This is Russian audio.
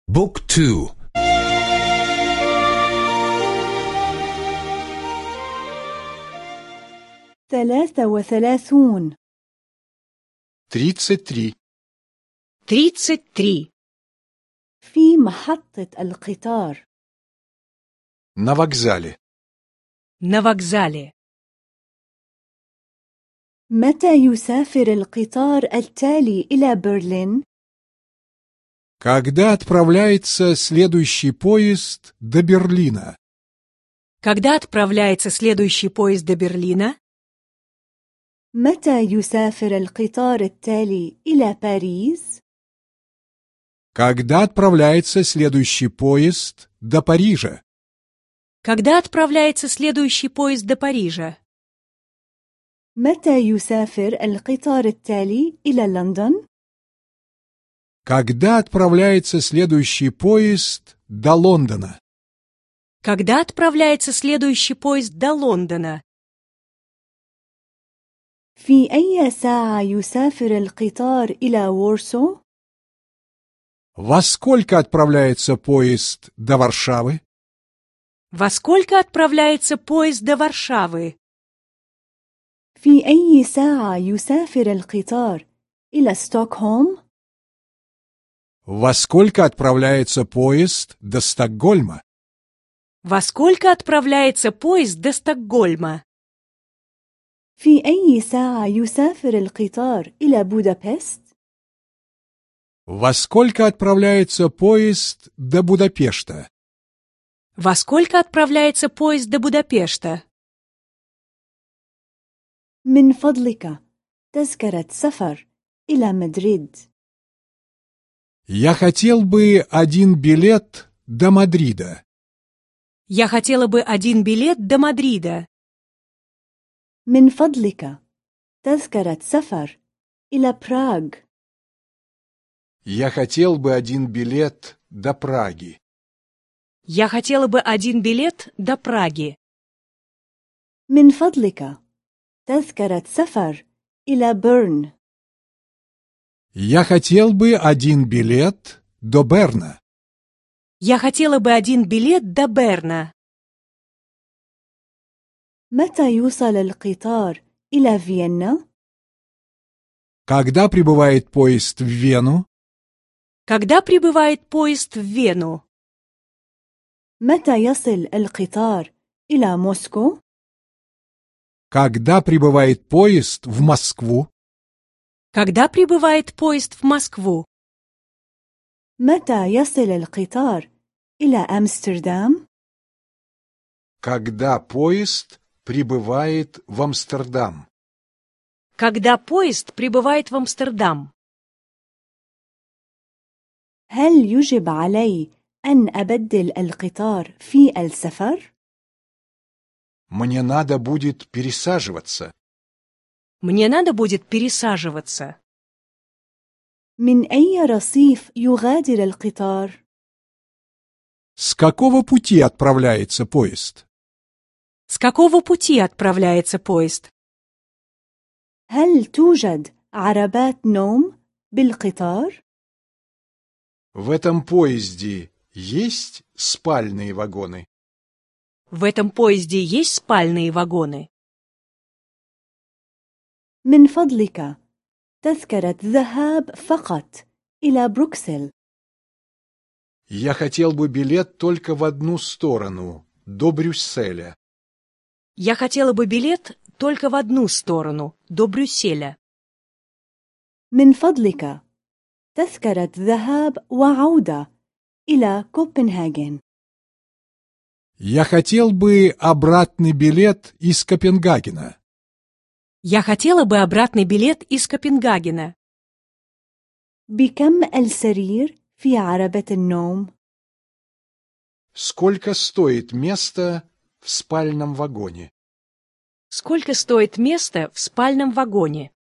بوك تو. 33 33. 33. في محطة القطار. На вокзале. На вокзале. متى يسافر القطار التالي إلى برلين؟ Когда отправляется следующий поезд до Берлина? Когда отправляется следующий поезд до Берлина? متى يسافر القطار التالي إلى باريس؟ Когда отправляется следующий поезд до Парижа? Когда отправляется следующий поезд до Парижа? متى يسافر القطار التالي إلى لندن؟ Когда отправляется следующий поезд до Лондона? Когда отправляется следующий поезд до Лондона? في أي ساعة يسافر القطار إلى وورسو؟ Во сколько отправляется поезд до Варшавы? Во сколько отправляется поезд до Варшавы? في أي ساعة يسافر القطار إلى ستوكهولم؟ Во сколько отправляется поезд до Стокгольма? Во сколько отправляется поезд до Стокгольма? في أي ساعة يسافر القطار إلى بودابست؟ Во сколько отправляется поезд до Будапешта? Во сколько отправляется поезд до Будапешта? من فضلك تذكرة سفر إلى مدريد. Я хотел бы один билет до Мадрида. Я хотела бы один билет до Мадрида. من فضلك تذكرة سفر إلى براغ. Я хотел бы один билет до Праги. Я хотела бы один билет до Праги. من فضلك تذكرة سفر إلى بيرن. Я хотел бы один билет до Берна. Я хотела бы один билет до Берна. متى يوصل القطار إلى فيينا؟ Когда прибывает поезд в Вену? Когда прибывает поезд в Вену? متى يصل القطار إلى موسكو؟ Когда прибывает поезд в Москву? Когда прибывает поезд в Москву? متى يصل القطار إلى أمستردام؟ Когда поезд прибывает в Амстердам? Когда поезд прибывает в Амстердам? هل يجب علي أن أبدل القطار في السفر؟ Мне надо будет пересаживаться. Мне надо будет пересаживаться. من أي رصيف يغادر القطار؟ С какого пути отправляется поезд? С какого пути отправляется поезд? هل توجد عربات نوم بالقطار؟ В этом поезде есть спальные вагоны? В этом поезде есть спальные вагоны? من فضلك تذكرة ذهاب فقط إلى بروكسل. Я хотел бы билет только в одну сторону, до Брюсселя. Я хотела бы билет только в одну сторону, до Брюсселя. من فضلك تذكرة ذهاب وعودة إلى كوبنهاجن. Я хотел бы обратный билет из Копенгагена. Я хотела бы обратный билет из Копенгагена. بكم السرير في عربة النوم؟ Сколько стоит место в спальном вагоне? Сколько стоит место в спальном вагоне?